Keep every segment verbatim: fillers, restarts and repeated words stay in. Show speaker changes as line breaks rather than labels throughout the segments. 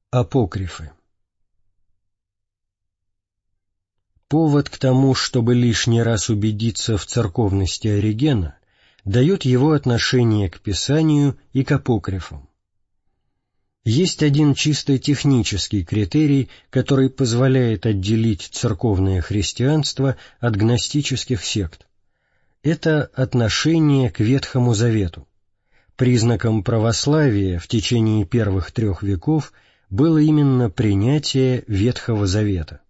Апокрифы. Повод к тому, чтобы лишний раз убедиться в церковности Оригена, дает его отношение к Писанию и к апокрифам. Есть один чисто технический критерий, который позволяет отделить церковное христианство от гностических сект. Это отношение к Ветхому Завету. Признаком православия в течение первых трех веков было именно принятие Ветхого Завета.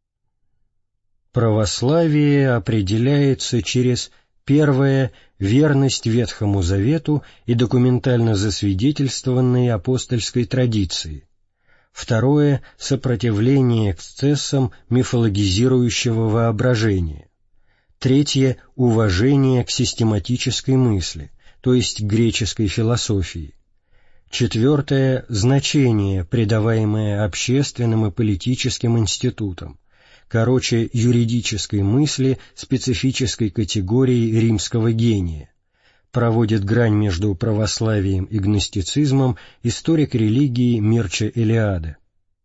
Православие определяется через первое – верность Ветхому Завету и документально засвидетельствованной апостольской традиции, второе – сопротивление эксцессам мифологизирующего воображения, третье – уважение к систематической мысли, то есть греческой философии, четвертое – значение, придаваемое общественным и политическим институтам, короче, юридической мысли специфической категории римского гения, проводит грань между православием и гностицизмом историк религии Мирча Элиаде.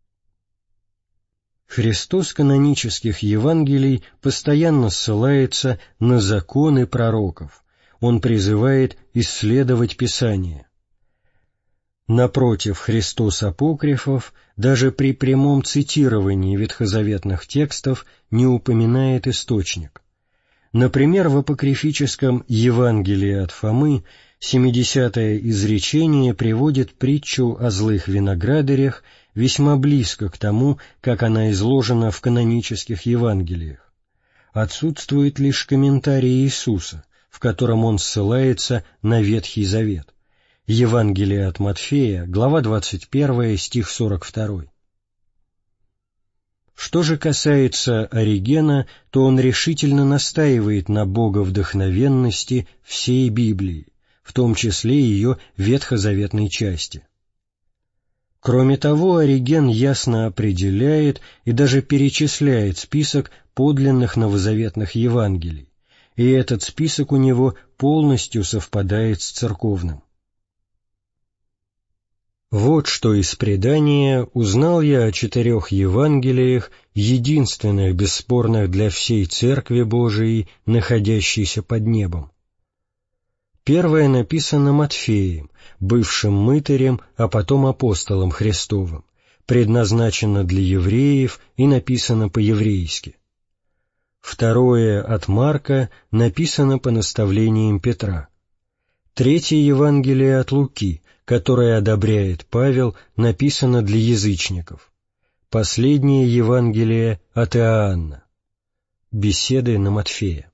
Христос канонических Евангелий постоянно ссылается на законы пророков, он призывает исследовать Писание. Напротив, Христос апокрифов даже при прямом цитировании ветхозаветных текстов не упоминает источник. Например, в апокрифическом Евангелии от Фомы семидесятое изречение приводит притчу о злых виноградарях весьма близко к тому, как она изложена в канонических Евангелиях. Отсутствует лишь комментарий Иисуса, в котором он ссылается на Ветхий Завет. Евангелие от Матфея, глава двадцать первая, стих сорок второй. Что же касается Оригена, то он решительно настаивает на боговдохновенности всей Библии, в том числе ее ветхозаветной части. Кроме того, Ориген ясно определяет и даже перечисляет список подлинных новозаветных Евангелий, и этот список у него полностью совпадает с церковным. Вот что из предания узнал я о четырех Евангелиях, единственных, бесспорных для всей Церкви Божией, находящейся под небом. Первое написано Матфеем, бывшим мытарем, а потом апостолом Христовым, предназначено для евреев и написано по-еврейски. Второе от Марка написано по наставлениям Петра. Третье Евангелие от Луки, которое одобряет Павел, написано для язычников. Последнее Евангелие от Иоанна. Беседы на Матфея.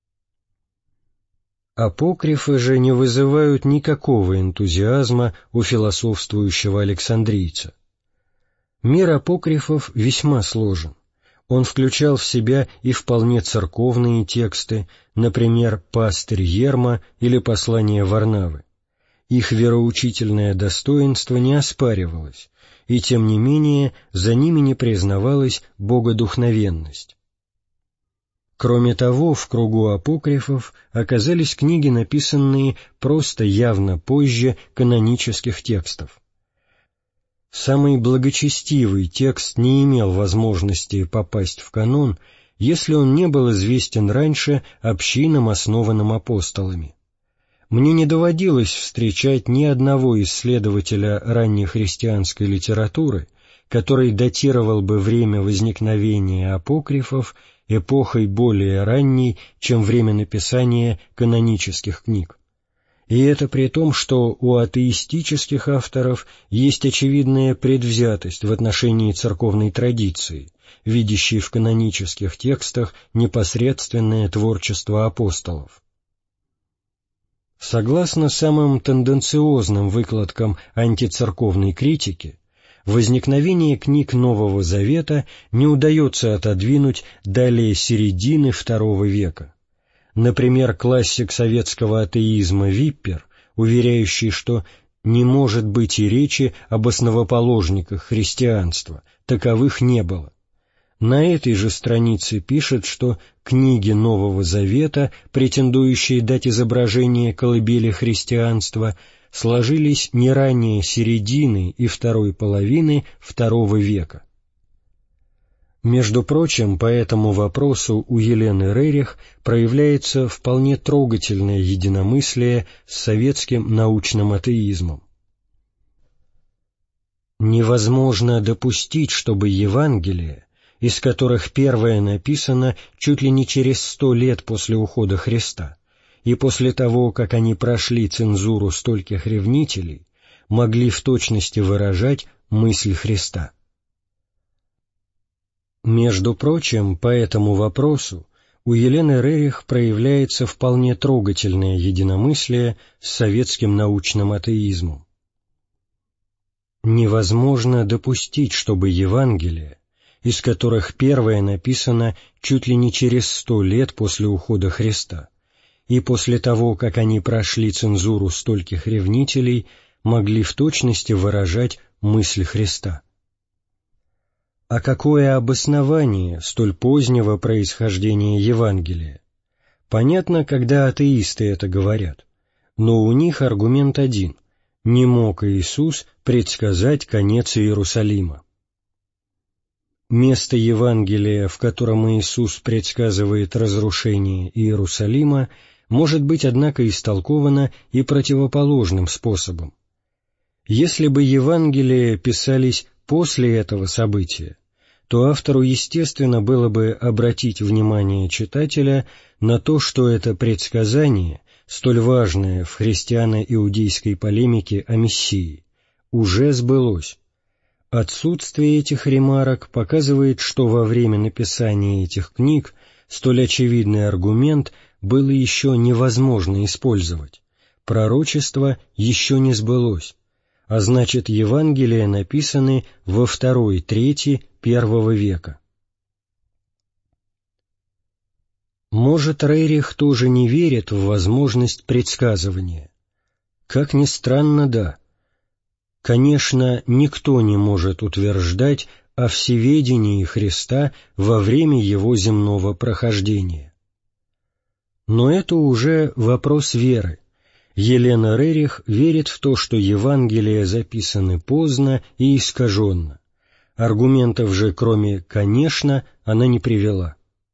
Апокрифы же не вызывают никакого энтузиазма у философствующего александрийца. Мир апокрифов весьма сложен. Он включал в себя и вполне церковные тексты, например, «Пастырь Ерма» или «Послание Варнавы». Их вероучительное достоинство не оспаривалось, и тем не менее за ними не признавалась богодухновенность. Кроме того, в кругу апокрифов оказались книги, написанные просто явно позже канонических текстов. Самый благочестивый текст не имел возможности попасть в канон, если он не был известен раньше общинам, основанным апостолами. Мне не доводилось встречать ни одного исследователя раннехристианской литературы, который датировал бы время возникновения апокрифов эпохой более ранней, чем время написания канонических книг. И это при том, что у атеистических авторов есть очевидная предвзятость в отношении церковной традиции, видящей в канонических текстах непосредственное творчество апостолов. Согласно самым тенденциозным выкладкам антицерковной критики, возникновение книг Нового Завета не удается отодвинуть далее середины второго века. Например, классик советского атеизма Виппер, уверяющий, что не может быть и речи об основоположниках христианства, таковых не было. На этой же странице пишет, что книги Нового Завета, претендующие дать изображение колыбели христианства, сложились не ранее середины и второй половины второго века. Между прочим, по этому вопросу у Елены Рерих проявляется вполне трогательное единомыслие с советским научным атеизмом. Невозможно допустить, чтобы Евангелия, из которых первое написано чуть ли не через сто лет после ухода Христа, и после того, как они прошли цензуру стольких ревнителей, могли в точности выражать мысль Христа. Между прочим, по этому вопросу у Елены Рерих проявляется вполне трогательное единомыслие с советским научным атеизмом. Невозможно допустить, чтобы Евангелия, из которых первое написано чуть ли не через сто лет после ухода Христа, и после того, как они прошли цензуру стольких ревнителей, могли в точности выражать мысль Христа. А какое обоснование столь позднего происхождения Евангелия? Понятно, когда атеисты это говорят, но у них аргумент один – не мог Иисус предсказать конец Иерусалима. Место Евангелия, в котором Иисус предсказывает разрушение Иерусалима, может быть, однако, истолковано и противоположным способом. Если бы Евангелия писались после этого события, то автору, естественно, было бы обратить внимание читателя на то, что это предсказание, столь важное в христиано-иудейской полемике о Мессии, уже сбылось. Отсутствие этих ремарок показывает, что во время написания этих книг столь очевидный аргумент было еще невозможно использовать. Пророчество еще не сбылось, а значит, Евангелия написаны во второй трети первого века. Может, Рерих тоже не верит в возможность предсказывания? Как ни странно, да. Конечно, никто не может утверждать о всеведении Христа во время Его земного прохождения. Но это уже вопрос веры. Елена Рерих верит в то, что Евангелия записаны поздно и искаженно. Аргументов же, кроме «конечно», она не привела.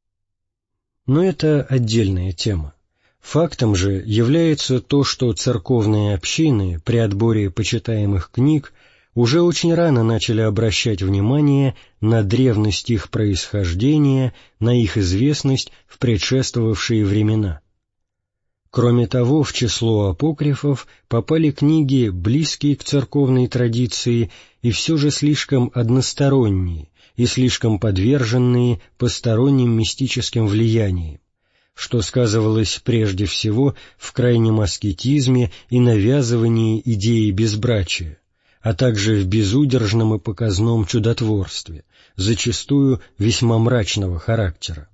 Но это отдельная тема. Фактом же является то, что церковные общины при отборе почитаемых книг уже очень рано начали обращать внимание на древность их происхождения, на их известность в предшествовавшие времена. Кроме того, в число апокрифов попали книги, близкие к церковной традиции и все же слишком односторонние и слишком подверженные посторонним мистическим влияниям, что сказывалось прежде всего в крайнем аскетизме и навязывании идеи безбрачия, а также в безудержном и показном чудотворстве, зачастую весьма мрачного характера.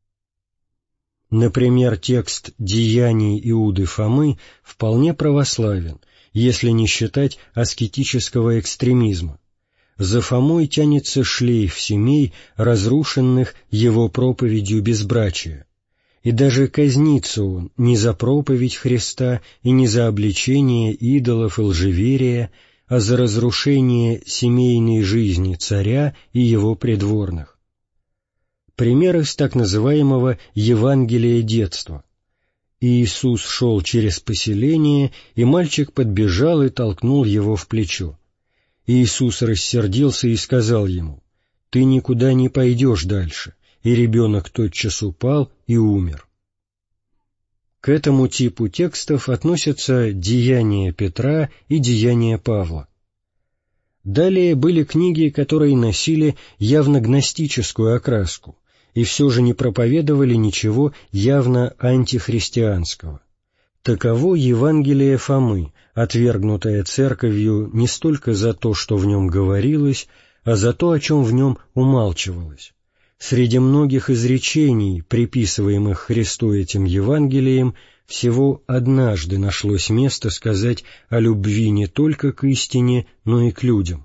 Например, текст «Деяний Иуды Фомы» вполне православен, если не считать аскетического экстремизма. За Фомой тянется шлейф семей, разрушенных его проповедью безбрачия. И даже казнится он не за проповедь Христа и не за обличение идолов и лжеверия, а за разрушение семейной жизни царя и его придворных. Пример из так называемого «Евангелия детства». Иисус шел через поселение, и мальчик подбежал и толкнул его в плечо. Иисус рассердился и сказал ему: «Ты никуда не пойдешь дальше», и ребенок тотчас упал и умер. К этому типу текстов относятся «Деяния Петра» и «Деяния Павла». Далее были книги, которые носили явно гностическую окраску и все же не проповедовали ничего явно антихристианского. Таково Евангелие Фомы, отвергнутое Церковью не столько за то, что в нем говорилось, а за то, о чем в нем умалчивалось. Среди многих изречений, приписываемых Христу этим Евангелием, всего однажды нашлось место сказать о любви не только к истине, но и к людям.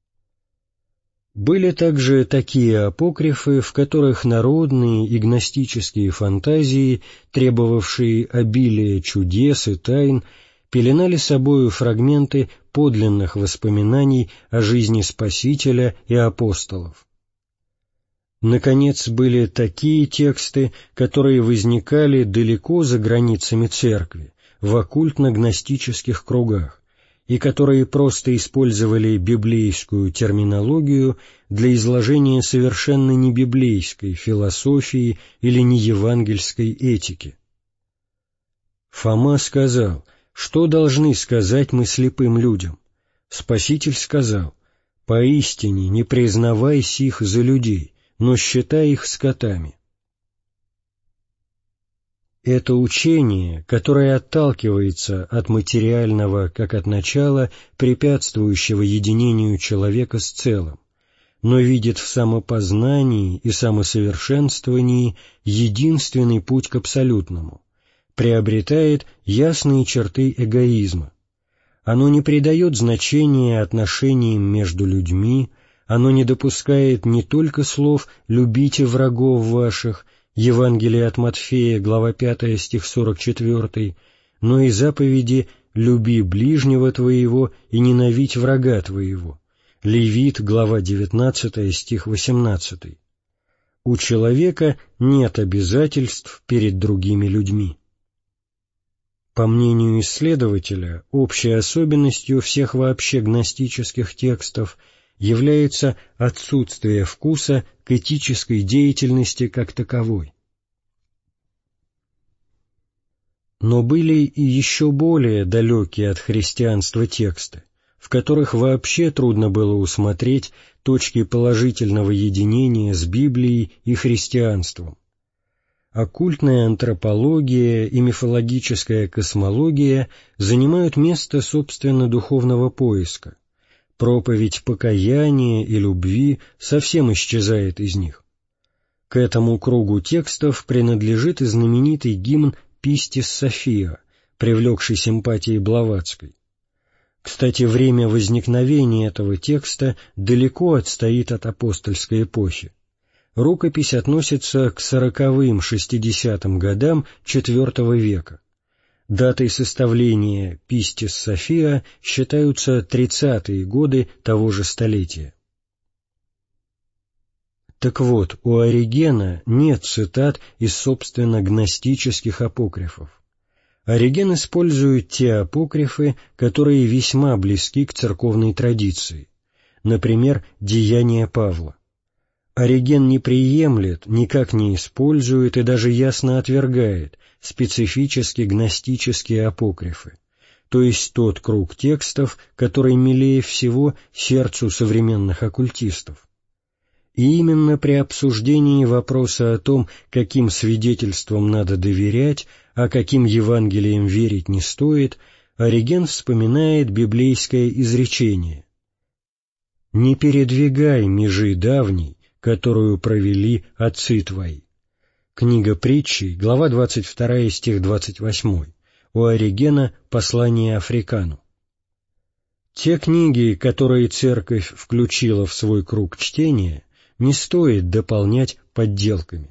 Были также такие апокрифы, в которых народные и гностические фантазии, требовавшие обилия чудес и тайн, пеленали собою фрагменты подлинных воспоминаний о жизни Спасителя и апостолов. Наконец, были такие тексты, которые возникали далеко за границами церкви, в оккультно-гностических кругах, и которые просто использовали библейскую терминологию для изложения совершенно не библейской философии или не евангельской этики. Фома сказал: «Что должны сказать мы слепым людям?» Спаситель сказал: «Поистине не признавай сих за людей, но считай их скотами». Это учение, которое отталкивается от материального как от начала, препятствующего единению человека с целым, но видит в самопознании и самосовершенствовании единственный путь к абсолютному, приобретает ясные черты эгоизма. Оно не придает значения отношениям между людьми, оно не допускает не только слов «любите врагов ваших», Евангелие от Матфея, глава пятая, стих сорок четыре, но и заповеди «люби ближнего твоего и ненавидь врага твоего», Левит, глава девятнадцатая, стих восемнадцатый. У человека нет обязательств перед другими людьми. По мнению исследователя, общей особенностью всех вообще гностических текстов является отсутствие вкуса к этической деятельности как таковой. Но были и еще более далекие от христианства тексты, в которых вообще трудно было усмотреть точки положительного единения с Библией и христианством. Оккультная антропология и мифологическая космология занимают место, собственно, духовного поиска. Проповедь покаяния и любви совсем исчезает из них. К этому кругу текстов принадлежит и знаменитый гимн «Пистис София», привлекший симпатии Блаватской. Кстати, время возникновения этого текста далеко отстоит от апостольской эпохи. Рукопись относится к сороковым-шестидесятым годам четвёртого века. Датой составления «Пистис София» считаются тридцатые годы того же столетия. Так вот, у Оригена нет цитат из, собственно, гностических апокрифов. Ориген использует те апокрифы, которые весьма близки к церковной традиции, например, «Деяния Павла». Ориген не приемлет, никак не использует и даже ясно отвергает специфически гностические апокрифы, то есть тот круг текстов, который милее всего сердцу современных оккультистов. И именно при обсуждении вопроса о том, каким свидетельствам надо доверять, а каким Евангелием верить не стоит, Ориген вспоминает библейское изречение: «Не передвигай межи давней, которую провели отцы твои». Книга Притчей, глава двадцать вторая, стих двадцать восемь. У Оригена «Послание Африкану». Те книги, которые Церковь включила в свой круг чтения, не стоит дополнять подделками.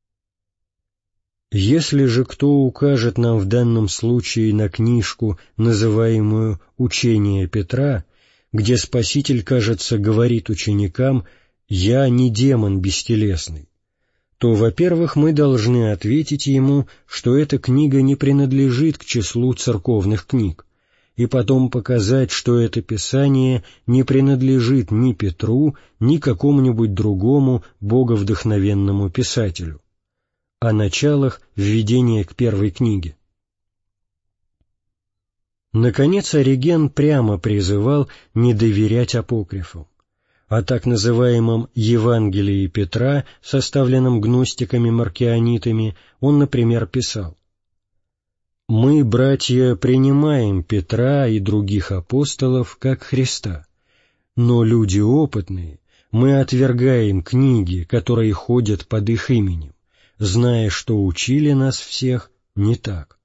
Если же кто укажет нам в данном случае на книжку, называемую «Учение Петра», где Спаситель, кажется, говорит ученикам «Я не демон бестелесный», то, во-первых, мы должны ответить ему, что эта книга не принадлежит к числу церковных книг, и потом показать, что это Писание не принадлежит ни Петру, ни какому-нибудь другому боговдохновенному писателю. О началах введения к первой книге. Наконец, Ориген прямо призывал не доверять апокрифам. О так называемом «Евангелии Петра», составленном гностиками-маркионитами, он, например, писал: «Мы, братья, принимаем Петра и других апостолов как Христа, но люди опытные, мы отвергаем книги, которые ходят под их именем, зная, что учили нас всех не так».